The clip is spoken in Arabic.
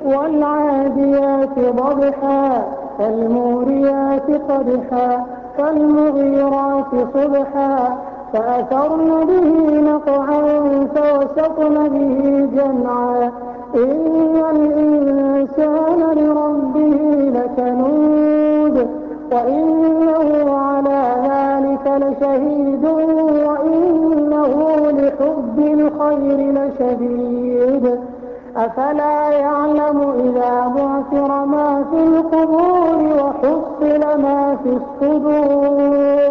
والعاديات ضبحا فالموريات قدحا فالمغيرات صبحا فأثرن به نقعا فوسطن به جمعا إن الإنسان لربه لكنود وإنه على ذلك لشهيد وإنه لحب الخير لشديد أفلا يعلم إذا بعثر ما في القبور وحصل ما في الصدور